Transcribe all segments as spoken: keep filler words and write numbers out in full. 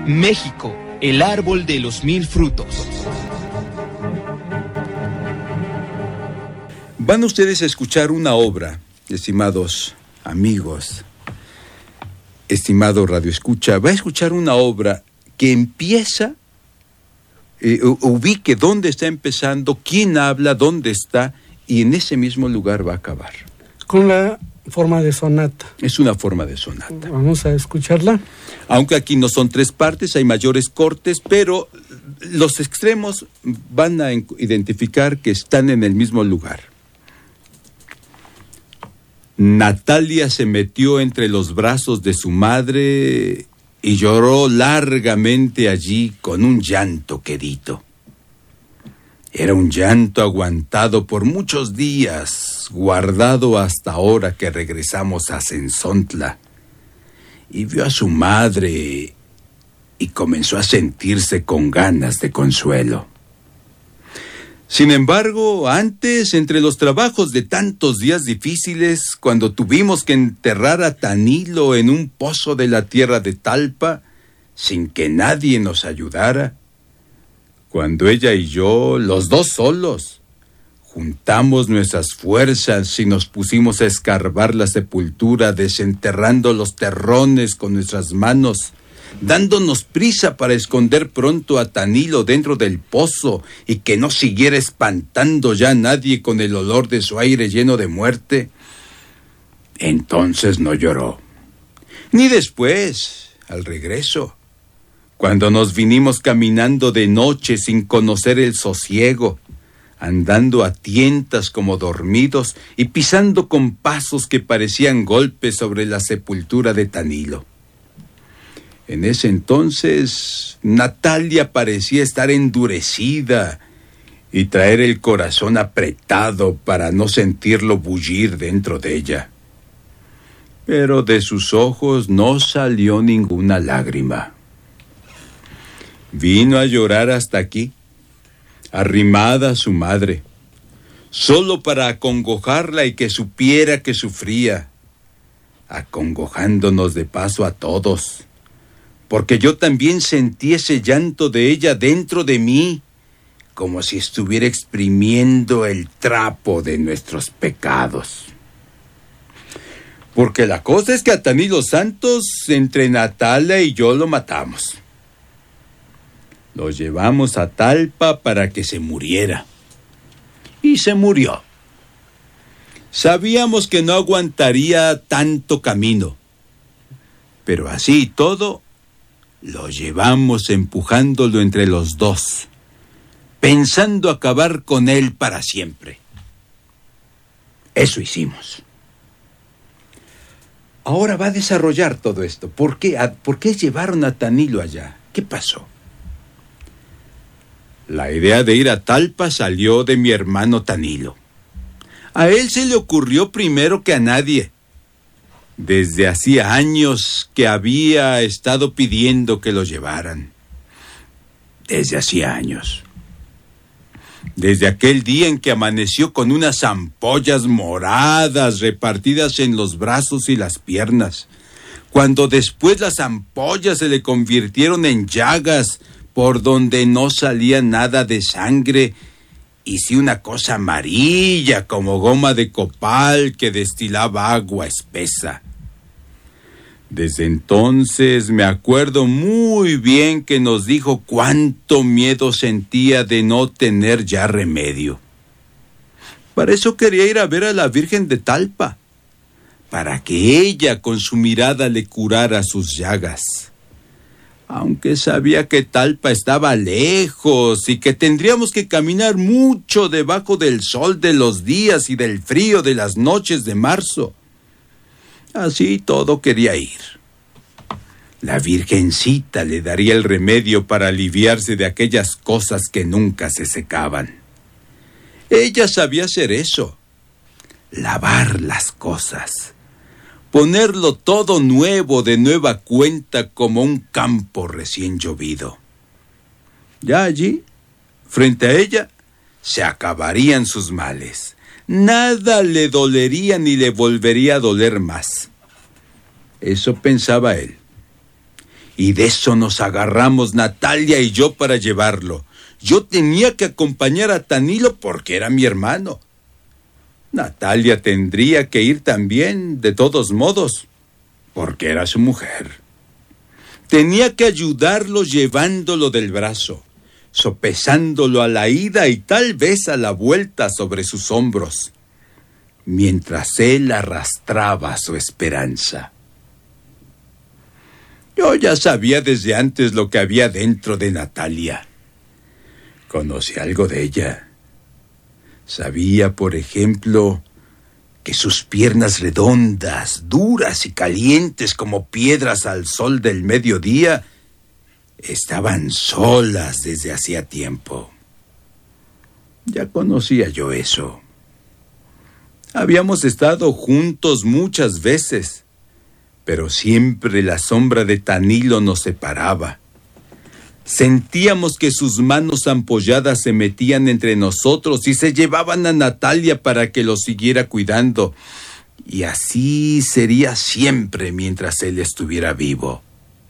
México, el árbol de los mil frutos. Van ustedes a escuchar una obra, estimados amigos, estimado Radio Escucha, va a escuchar una obra que empieza, eh, ubique dónde está empezando, quién habla, dónde está, y en ese mismo lugar va a acabar. Con la forma de sonata. Es una forma de sonata. Vamos a escucharla. Aunque aquí no son tres partes, hay mayores cortes, pero los extremos van a identificar que están en el mismo lugar. Natalia se metió entre los brazos de su madre y lloró largamente allí con un llanto quedito. Era un llanto aguantado por muchos días, guardado hasta ahora que regresamos a Cenzontla. Y vio a su madre y comenzó a sentirse con ganas de consuelo. Sin embargo, antes, entre los trabajos de tantos días difíciles, cuando tuvimos que enterrar a Tanilo en un pozo de la tierra de Talpa, sin que nadie nos ayudara, cuando ella y yo, los dos solos, juntamos nuestras fuerzas y nos pusimos a escarbar la sepultura, desenterrando los terrones con nuestras manos, dándonos prisa para esconder pronto a Tanilo dentro del pozo y que no siguiera espantando ya a nadie con el olor de su aire lleno de muerte, entonces no lloró. Ni después, al regreso, cuando nos vinimos caminando de noche sin conocer el sosiego, andando a tientas como dormidos y pisando con pasos que parecían golpes sobre la sepultura de Tanilo. En ese entonces, Natalia parecía estar endurecida y traer el corazón apretado para no sentirlo bullir dentro de ella. Pero de sus ojos no salió ninguna lágrima. Vino a llorar hasta aquí, arrimada a su madre, solo para acongojarla y que supiera que sufría, acongojándonos de paso a todos, porque yo también sentí ese llanto de ella dentro de mí, como si estuviera exprimiendo el trapo de nuestros pecados. Porque la cosa es que a Tanilo Santos, entre Natalia y yo lo matamos. Lo llevamos a Talpa para que se muriera. Y se murió. Sabíamos que no aguantaría tanto camino, pero así y todo, lo llevamos empujándolo entre los dos, pensando acabar con él para siempre. Eso hicimos. Ahora va a desarrollar todo esto. ¿Por qué? ¿Por qué llevaron a Tanilo allá? ¿Qué pasó? La idea de ir a Talpa salió de mi hermano Tanilo. A él se le ocurrió primero que a nadie. Desde hacía años que había estado pidiendo que lo llevaran. Desde hacía años. Desde aquel día en que amaneció con unas ampollas moradas repartidas en los brazos y las piernas. Cuando después las ampollas se le convirtieron en llagas por donde no salía nada de sangre, y sí una cosa amarilla como goma de copal que destilaba agua espesa. Desde entonces me acuerdo muy bien que nos dijo cuánto miedo sentía de no tener ya remedio. Para eso quería ir a ver a la Virgen de Talpa, para que ella con su mirada le curara sus llagas. Aunque sabía que Talpa estaba lejos y que tendríamos que caminar mucho debajo del sol de los días y del frío de las noches de marzo. Así todo quería ir. La Virgencita le daría el remedio para aliviarse de aquellas cosas que nunca se secaban. Ella sabía hacer eso, lavar las cosas, ponerlo todo nuevo de nueva cuenta como un campo recién llovido. Ya allí, frente a ella, se acabarían sus males. Nada le dolería ni le volvería a doler más. Eso pensaba él. y de eso nos agarramos Natalia y yo para llevarlo. Yo tenía que acompañar a Tanilo porque era mi hermano. Natalia tendría que ir también, de todos modos, porque era su mujer. Tenía que ayudarlo llevándolo del brazo, sopesándolo a la ida y tal vez a la vuelta sobre sus hombros, mientras él arrastraba su esperanza. Yo ya sabía desde antes lo que había dentro de Natalia. Conocí algo de ella. Sabía, por ejemplo, que sus piernas redondas, duras y calientes como piedras al sol del mediodía, estaban solas desde hacía tiempo. Ya conocía yo eso. Habíamos estado juntos muchas veces, pero siempre la sombra de Tanilo nos separaba. Sentíamos que sus manos ampolladas se metían entre nosotros y se llevaban a Natalia para que lo siguiera cuidando. Y así sería siempre mientras él estuviera vivo.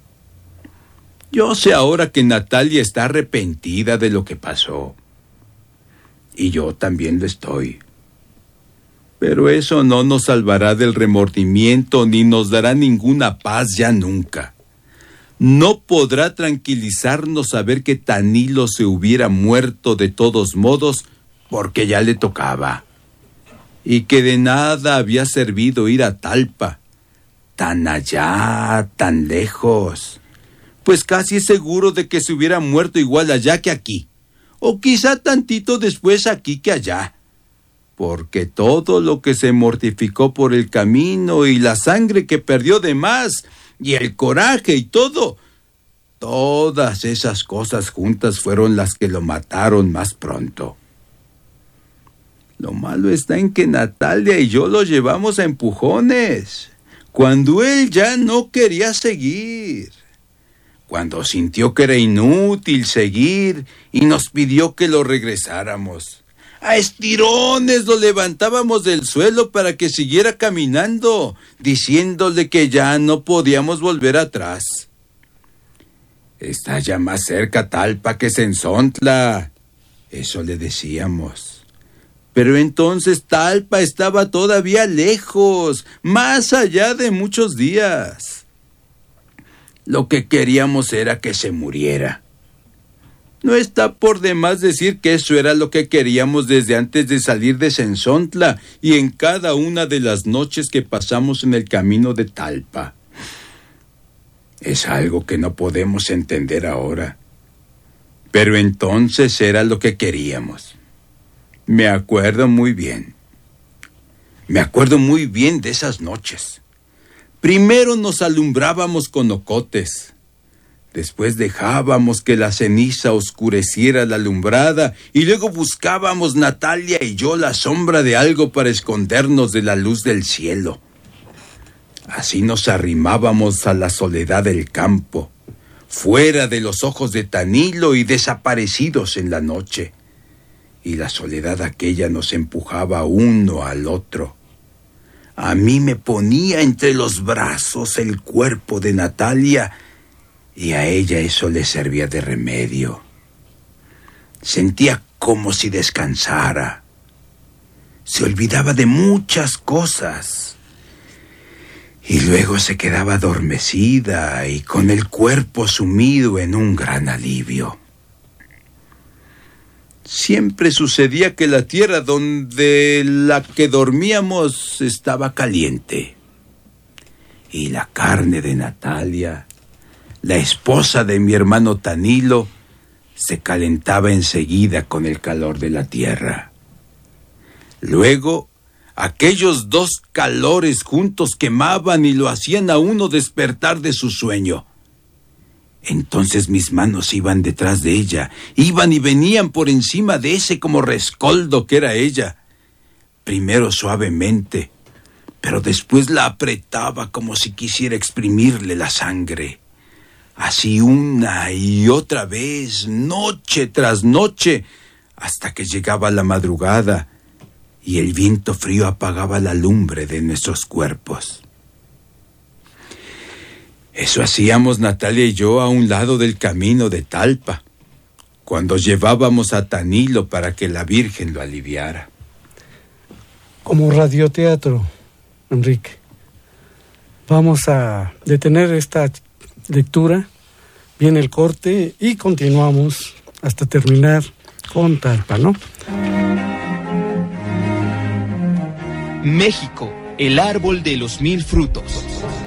Yo sé ahora que Natalia está arrepentida de lo que pasó. Y yo también lo estoy. Pero eso no nos salvará del remordimiento ni nos dará ninguna paz ya nunca. No podrá tranquilizarnos saber que Tanilo se hubiera muerto de todos modos porque ya le tocaba. Y que de nada había servido ir a Talpa, tan allá, tan lejos. Pues casi es seguro de que se hubiera muerto igual allá que aquí. O quizá tantito después aquí que allá. Porque todo lo que se mortificó por el camino y la sangre que perdió de más, y el coraje y todo, todas esas cosas juntas fueron las que lo mataron más pronto. Lo malo está en que Natalia y yo lo llevamos a empujones, cuando él ya no quería seguir. Cuando sintió que era inútil seguir y nos pidió que lo regresáramos. A estirones lo levantábamos del suelo para que siguiera caminando, diciéndole que ya no podíamos volver atrás. Está ya más cerca Talpa que Sensontla, eso le decíamos. Pero entonces Talpa estaba todavía lejos, más allá de muchos días. Lo que queríamos era que se muriera. No está por demás decir que eso era lo que queríamos desde antes de salir de Sensontla y en cada una de las noches que pasamos en el camino de Talpa. Es algo que no podemos entender ahora. Pero entonces era lo que queríamos. Me acuerdo muy bien. Me acuerdo muy bien de esas noches. Primero nos alumbrábamos con ocotes. Después dejábamos que la ceniza oscureciera la alumbrada y luego buscábamos Natalia y yo la sombra de algo para escondernos de la luz del cielo. Así nos arrimábamos a la soledad del campo, fuera de los ojos de Tanilo y desaparecidos en la noche. Y la soledad aquella nos empujaba uno al otro. A mí me ponía entre los brazos el cuerpo de Natalia y a ella eso le servía de remedio. Sentía como si descansara. Se olvidaba de muchas cosas. Y luego se quedaba adormecida y con el cuerpo sumido en un gran alivio. Siempre sucedía que la tierra donde la que dormíamos estaba caliente. Y la carne de Natalia, la esposa de mi hermano Tanilo, se calentaba enseguida con el calor de la tierra. Luego, aquellos dos calores juntos quemaban y lo hacían a uno despertar de su sueño. Entonces mis manos iban detrás de ella, iban y venían por encima de ese como rescoldo que era ella. Primero suavemente, pero después la apretaba como si quisiera exprimirle la sangre. Así una y otra vez, noche tras noche, hasta que llegaba la madrugada y el viento frío apagaba la lumbre de nuestros cuerpos. Eso hacíamos Natalia y yo a un lado del camino de Talpa, cuando llevábamos a Tanilo para que la Virgen lo aliviara. Como radioteatro, Enrique. Vamos a detener esta lectura, viene el corte y continuamos hasta terminar con Talpa, ¿no? México, el árbol de los mil frutos.